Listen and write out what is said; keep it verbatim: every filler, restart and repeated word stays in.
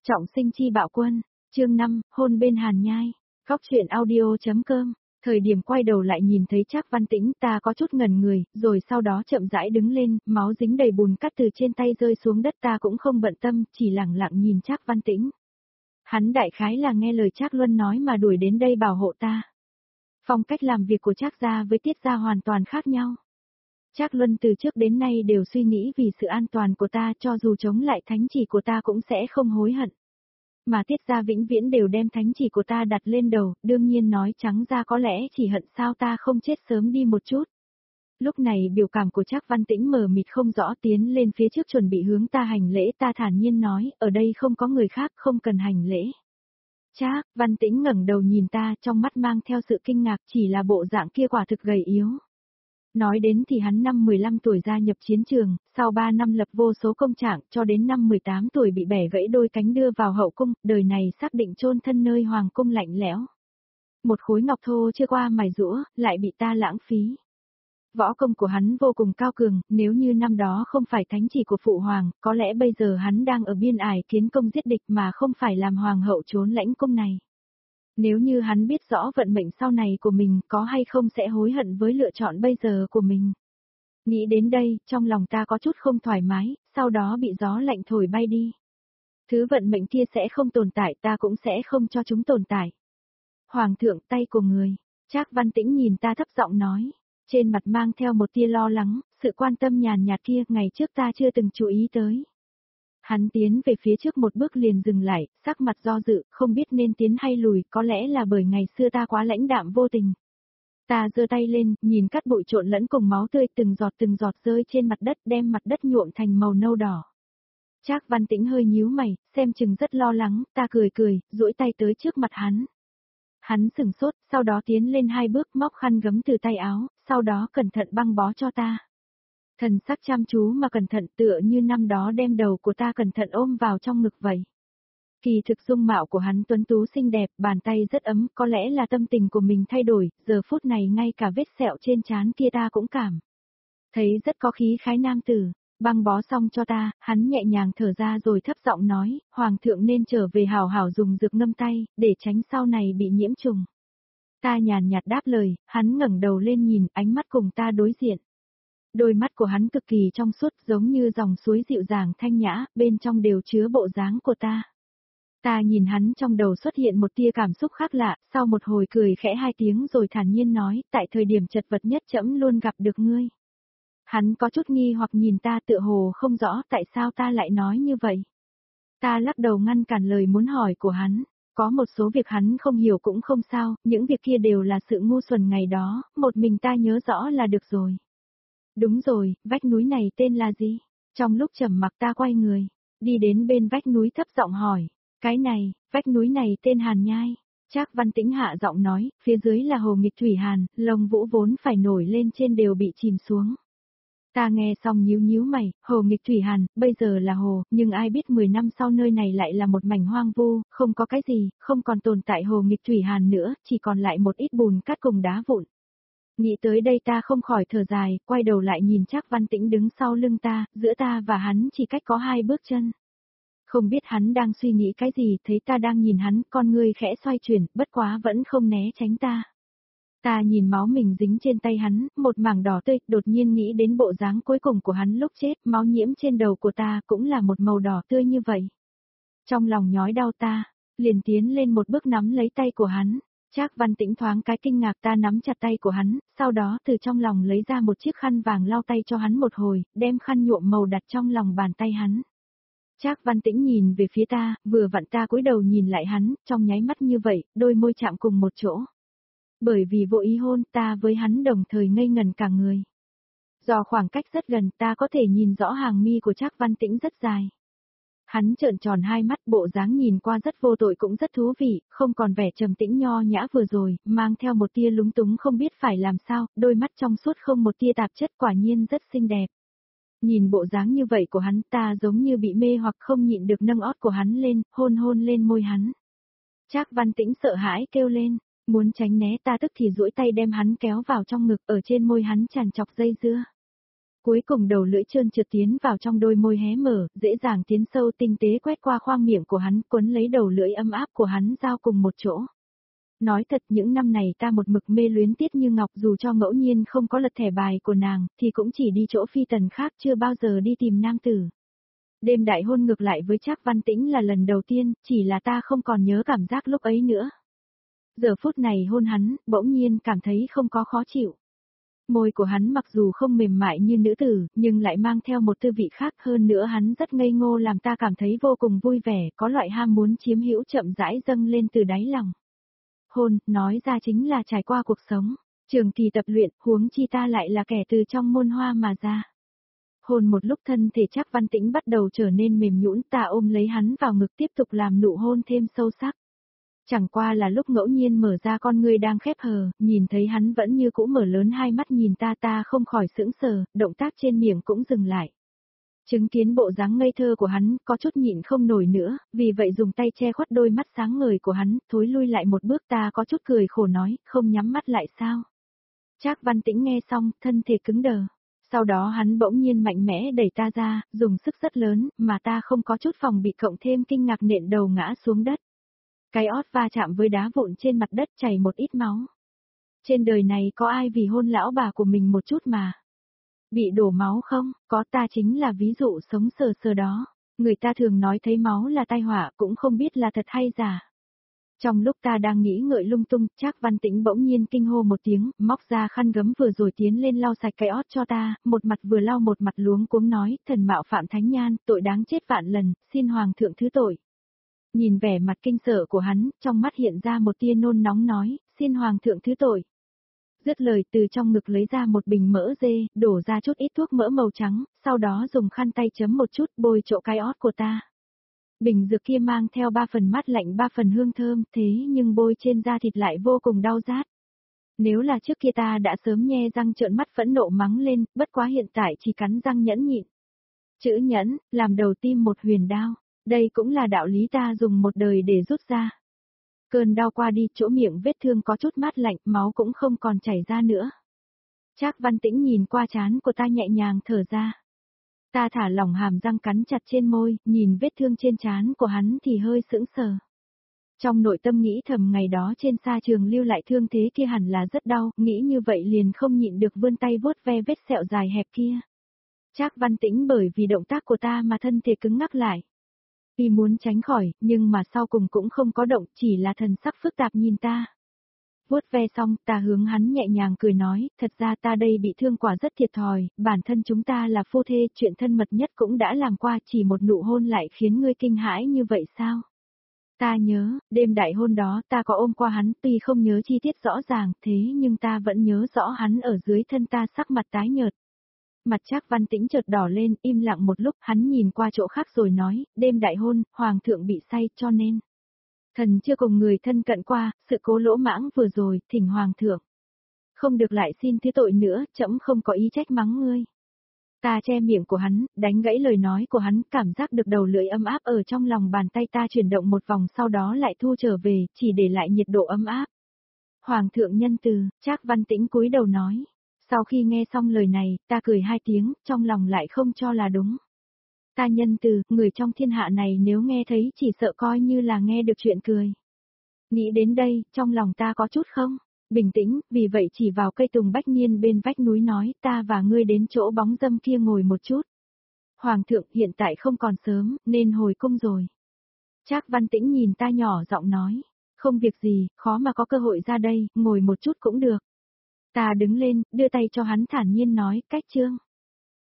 Trọng sinh chi bạo quân, chương năm, hôn bên hàn nhai, góc chuyện audio.com, thời điểm quay đầu lại nhìn thấy Trác Văn Tĩnh ta có chút ngẩn người, rồi sau đó chậm rãi đứng lên, máu dính đầy bùn cát từ trên tay rơi xuống đất ta cũng không bận tâm, chỉ lặng lặng nhìn Trác Văn Tĩnh. Hắn đại khái là nghe lời Trác Luân nói mà đuổi đến đây bảo hộ ta. Phong cách làm việc của Trác gia với Tiết gia hoàn toàn khác nhau. Trác Luân từ trước đến nay đều suy nghĩ vì sự an toàn của ta, cho dù chống lại thánh chỉ của ta cũng sẽ không hối hận. Mà Tiết gia vĩnh viễn đều đem thánh chỉ của ta đặt lên đầu, đương nhiên nói trắng ra có lẽ chỉ hận sao ta không chết sớm đi một chút. Lúc này biểu cảm của Trác Văn Tĩnh mờ mịt không rõ, tiến lên phía trước chuẩn bị hướng ta hành lễ, ta thản nhiên nói, ở đây không có người khác, không cần hành lễ. Trác Văn Tĩnh ngẩng đầu nhìn ta, trong mắt mang theo sự kinh ngạc, chỉ là bộ dạng kia quả thực gầy yếu. Nói đến thì hắn năm mười lăm tuổi gia nhập chiến trường, sau ba năm lập vô số công trạng, cho đến năm mười tám tuổi bị bẻ gãy đôi cánh đưa vào hậu cung, đời này xác định chôn thân nơi hoàng cung lạnh lẽo. Một khối ngọc thô chưa qua mài rũa, lại bị ta lãng phí. Võ công của hắn vô cùng cao cường, nếu như năm đó không phải thánh chỉ của phụ hoàng, có lẽ bây giờ hắn đang ở biên ải kiến công giết địch mà không phải làm hoàng hậu trốn lãnh cung này. Nếu như hắn biết rõ vận mệnh sau này của mình có hay không sẽ hối hận với lựa chọn bây giờ của mình. Nghĩ đến đây, trong lòng ta có chút không thoải mái, sau đó bị gió lạnh thổi bay đi. Thứ vận mệnh kia sẽ không tồn tại, ta cũng sẽ không cho chúng tồn tại. Hoàng thượng, tay của người. Trác Văn Tĩnh nhìn ta thấp giọng nói, trên mặt mang theo một tia lo lắng, sự quan tâm nhàn nhạt kia ngày trước ta chưa từng chú ý tới. Hắn tiến về phía trước một bước liền dừng lại, sắc mặt do dự, không biết nên tiến hay lùi, có lẽ là bởi ngày xưa ta quá lãnh đạm vô tình. Ta giơ tay lên, nhìn cát bụi trộn lẫn cùng máu tươi từng giọt từng giọt rơi trên mặt đất, đem mặt đất nhuộm thành màu nâu đỏ. Trác Văn Tĩnh hơi nhíu mày, xem chừng rất lo lắng, ta cười cười, duỗi tay tới trước mặt hắn. Hắn sừng sốt, sau đó tiến lên hai bước, móc khăn gấm từ tay áo, sau đó cẩn thận băng bó cho ta. Thần sắc chăm chú mà cẩn thận, tựa như năm đó đem đầu của ta cẩn thận ôm vào trong ngực vậy. Kỳ thực dung mạo của hắn tuấn tú xinh đẹp, bàn tay rất ấm, có lẽ là tâm tình của mình thay đổi, giờ phút này ngay cả vết sẹo trên trán kia ta cũng cảm thấy rất có khí khái nam tử. Băng bó xong cho ta, hắn nhẹ nhàng thở ra rồi thấp giọng nói, hoàng thượng nên trở về hào hào dùng dược ngâm tay, để tránh sau này bị nhiễm trùng. Ta nhàn nhạt đáp lời, hắn ngẩng đầu lên nhìn, ánh mắt cùng ta đối diện. Đôi mắt của hắn cực kỳ trong suốt, giống như dòng suối dịu dàng thanh nhã, bên trong đều chứa bộ dáng của ta. Ta nhìn hắn, trong đầu xuất hiện một tia cảm xúc khác lạ, sau một hồi cười khẽ hai tiếng rồi thản nhiên nói, tại thời điểm chật vật nhất trẫm luôn gặp được ngươi. Hắn có chút nghi hoặc nhìn ta, tựa hồ không rõ tại sao ta lại nói như vậy. Ta lắc đầu ngăn cản lời muốn hỏi của hắn, có một số việc hắn không hiểu cũng không sao, những việc kia đều là sự ngu xuẩn ngày đó, một mình ta nhớ rõ là được rồi. Đúng rồi, vách núi này tên là gì? Trong lúc trầm mặc ta quay người, đi đến bên vách núi thấp giọng hỏi, cái này, vách núi này tên Hàn Nhai. Trác Văn Tĩnh hạ giọng nói, phía dưới là hồ nghịch thủy hàn, lồng vũ vốn phải nổi lên trên đều bị chìm xuống. Ta nghe xong nhíu nhíu mày, hồ nghịch thủy hàn, bây giờ là hồ, nhưng ai biết mười năm sau nơi này lại là một mảnh hoang vu, không có cái gì, không còn tồn tại hồ nghịch thủy hàn nữa, chỉ còn lại một ít bùn cát cùng đá vụn. Nghĩ tới đây ta không khỏi thở dài, quay đầu lại nhìn Trác Văn Tĩnh đứng sau lưng ta, giữa ta và hắn chỉ cách có hai bước chân. Không biết hắn đang suy nghĩ cái gì, thấy ta đang nhìn hắn, con ngươi khẽ xoay chuyển, bất quá vẫn không né tránh ta. Ta nhìn máu mình dính trên tay hắn, một mảng đỏ tươi, đột nhiên nghĩ đến bộ dáng cuối cùng của hắn lúc chết, máu nhiễm trên đầu của ta cũng là một màu đỏ tươi như vậy. Trong lòng nhói đau ta, liền tiến lên một bước nắm lấy tay của hắn. Trác Văn Tĩnh thoáng cái kinh ngạc, ta nắm chặt tay của hắn, sau đó từ trong lòng lấy ra một chiếc khăn vàng lau tay cho hắn một hồi, đem khăn nhuộm màu đặt trong lòng bàn tay hắn. Trác Văn Tĩnh nhìn về phía ta, vừa vặn ta cúi đầu nhìn lại hắn, trong nháy mắt như vậy, đôi môi chạm cùng một chỗ. Bởi vì vô ý hôn, ta với hắn đồng thời ngây ngần cả người. Do khoảng cách rất gần, ta có thể nhìn rõ hàng mi của Trác Văn Tĩnh rất dài. Hắn trợn tròn hai mắt, bộ dáng nhìn qua rất vô tội cũng rất thú vị, không còn vẻ trầm tĩnh nho nhã vừa rồi, mang theo một tia lúng túng không biết phải làm sao, đôi mắt trong suốt không một tia tạp chất, quả nhiên rất xinh đẹp. Nhìn bộ dáng như vậy của hắn, ta giống như bị mê hoặc không nhịn được nâng ót của hắn lên, hôn hôn lên môi hắn. Trác Văn Tĩnh sợ hãi kêu lên, muốn tránh né, ta tức thì duỗi tay đem hắn kéo vào trong ngực, ở trên môi hắn tràn chọc dây dưa. Cuối cùng đầu lưỡi trơn trượt tiến vào trong đôi môi hé mở, dễ dàng tiến sâu tinh tế quét qua khoang miệng của hắn, quấn lấy đầu lưỡi ấm áp của hắn giao cùng một chỗ. Nói thật những năm này ta một mực mê luyến Tiết Như Ngọc, dù cho ngẫu nhiên không có lật thẻ bài của nàng, thì cũng chỉ đi chỗ phi tần khác, chưa bao giờ đi tìm nam tử. Đêm đại hôn ngược lại với Trác Văn Tĩnh là lần đầu tiên, chỉ là ta không còn nhớ cảm giác lúc ấy nữa. Giờ phút này hôn hắn, bỗng nhiên cảm thấy không có khó chịu. Môi của hắn mặc dù không mềm mại như nữ tử, nhưng lại mang theo một tư vị khác, hơn nữa hắn rất ngây ngô làm ta cảm thấy vô cùng vui vẻ, có loại ham muốn chiếm hữu chậm rãi dâng lên từ đáy lòng. Hôn, nói ra chính là trải qua cuộc sống, trường kỳ tập luyện, huống chi ta lại là kẻ từ trong môn hoa mà ra. Hôn một lúc thân thể Trác Văn Tĩnh bắt đầu trở nên mềm nhũn, ta ôm lấy hắn vào ngực tiếp tục làm nụ hôn thêm sâu sắc. Chẳng qua là lúc ngẫu nhiên mở ra con ngươi đang khép hờ, nhìn thấy hắn vẫn như cũ mở lớn hai mắt nhìn ta ta không khỏi sững sờ, động tác trên miệng cũng dừng lại. Chứng kiến bộ dáng ngây thơ của hắn, có chút nhịn không nổi nữa, vì vậy dùng tay che khuất đôi mắt sáng ngời của hắn, thối lui lại một bước, ta có chút cười khổ nói, không nhắm mắt lại sao. Trác Văn Tĩnh nghe xong, thân thể cứng đờ. Sau đó hắn bỗng nhiên mạnh mẽ đẩy ta ra, dùng sức rất lớn, mà ta không có chút phòng bị cộng thêm kinh ngạc nện đầu ngã xuống đất. Cái ót va chạm với đá vụn trên mặt đất chảy một ít máu. Trên đời này có ai vì hôn lão bà của mình một chút mà bị đổ máu không? Có, ta chính là ví dụ sống sờ sờ đó. Người ta thường nói thấy máu là tai họa, cũng không biết là thật hay giả. Trong lúc ta đang nghĩ ngợi lung tung, Trác Văn Tĩnh bỗng nhiên kinh hô một tiếng, móc ra khăn gấm vừa rồi tiến lên lau sạch cái ót cho ta, một mặt vừa lau một mặt luống cuống nói, thần mạo phạm thánh nhan, tội đáng chết vạn lần, xin hoàng thượng thứ tội. Nhìn vẻ mặt kinh sợ của hắn, trong mắt hiện ra một tia nôn nóng nói, xin hoàng thượng thứ tội. Dứt lời từ trong ngực lấy ra một bình mỡ dê, đổ ra chút ít thuốc mỡ màu trắng, sau đó dùng khăn tay chấm một chút bôi chỗ cái ót của ta. Bình dược kia mang theo ba phần mát lạnh ba phần hương thơm, thế nhưng bôi trên da thịt lại vô cùng đau rát. Nếu là trước kia ta đã sớm nhe răng trợn mắt phẫn nộ mắng lên, bất quá hiện tại chỉ cắn răng nhẫn nhịn. Chữ nhẫn, làm đầu tim một huyền đao, đây cũng là đạo lý ta dùng một đời để rút ra. Cơn đau qua đi, chỗ miệng vết thương có chút mát lạnh, máu cũng không còn chảy ra nữa. Trác Văn Tĩnh nhìn qua trán của ta nhẹ nhàng thở ra. Ta thả lỏng hàm răng cắn chặt trên môi, nhìn vết thương trên trán của hắn thì hơi sững sờ. Trong nội tâm nghĩ thầm ngày đó trên sa trường lưu lại thương thế kia hẳn là rất đau, nghĩ như vậy liền không nhịn được vươn tay vuốt ve vết sẹo dài hẹp kia. Trác Văn Tĩnh bởi vì động tác của ta mà thân thể cứng ngắc lại. Vì muốn tránh khỏi, nhưng mà sau cùng cũng không có động, chỉ là thần sắc phức tạp nhìn ta. Vuốt ve xong, ta hướng hắn nhẹ nhàng cười nói, thật ra ta đây bị thương quả rất thiệt thòi, bản thân chúng ta là phu thê, chuyện thân mật nhất cũng đã làm qua, chỉ một nụ hôn lại khiến ngươi kinh hãi như vậy sao? Ta nhớ, đêm đại hôn đó ta có ôm qua hắn, tuy không nhớ chi tiết rõ ràng, thế nhưng ta vẫn nhớ rõ hắn ở dưới thân ta sắc mặt tái nhợt. Mặt Trác Văn Tĩnh chợt đỏ lên, im lặng một lúc, hắn nhìn qua chỗ khác rồi nói, đêm đại hôn, hoàng thượng bị say cho nên. Thần chưa cùng người thân cận qua, sự cố lỗ mãng vừa rồi, thỉnh hoàng thượng. Không được lại xin thứ tội nữa, trẫm không có ý trách mắng ngươi. Ta che miệng của hắn, đánh gãy lời nói của hắn, cảm giác được đầu lưỡi ấm áp ở trong lòng bàn tay ta chuyển động một vòng sau đó lại thu trở về, chỉ để lại nhiệt độ ấm áp. Hoàng thượng nhân từ, Trác Văn Tĩnh cúi đầu nói. Sau khi nghe xong lời này, ta cười hai tiếng, trong lòng lại không cho là đúng. Ta nhân từ, người trong thiên hạ này nếu nghe thấy chỉ sợ coi như là nghe được chuyện cười. Nghĩ đến đây, trong lòng ta có chút không bình tĩnh, vì vậy chỉ vào cây tùng bách niên bên vách núi nói, ta và ngươi đến chỗ bóng dâm kia ngồi một chút. Hoàng thượng hiện tại không còn sớm, nên hồi cung rồi. Trác Văn Tĩnh nhìn ta nhỏ giọng nói, không việc gì, khó mà có cơ hội ra đây, ngồi một chút cũng được. Ta đứng lên, đưa tay cho hắn thản nhiên nói, cách chương.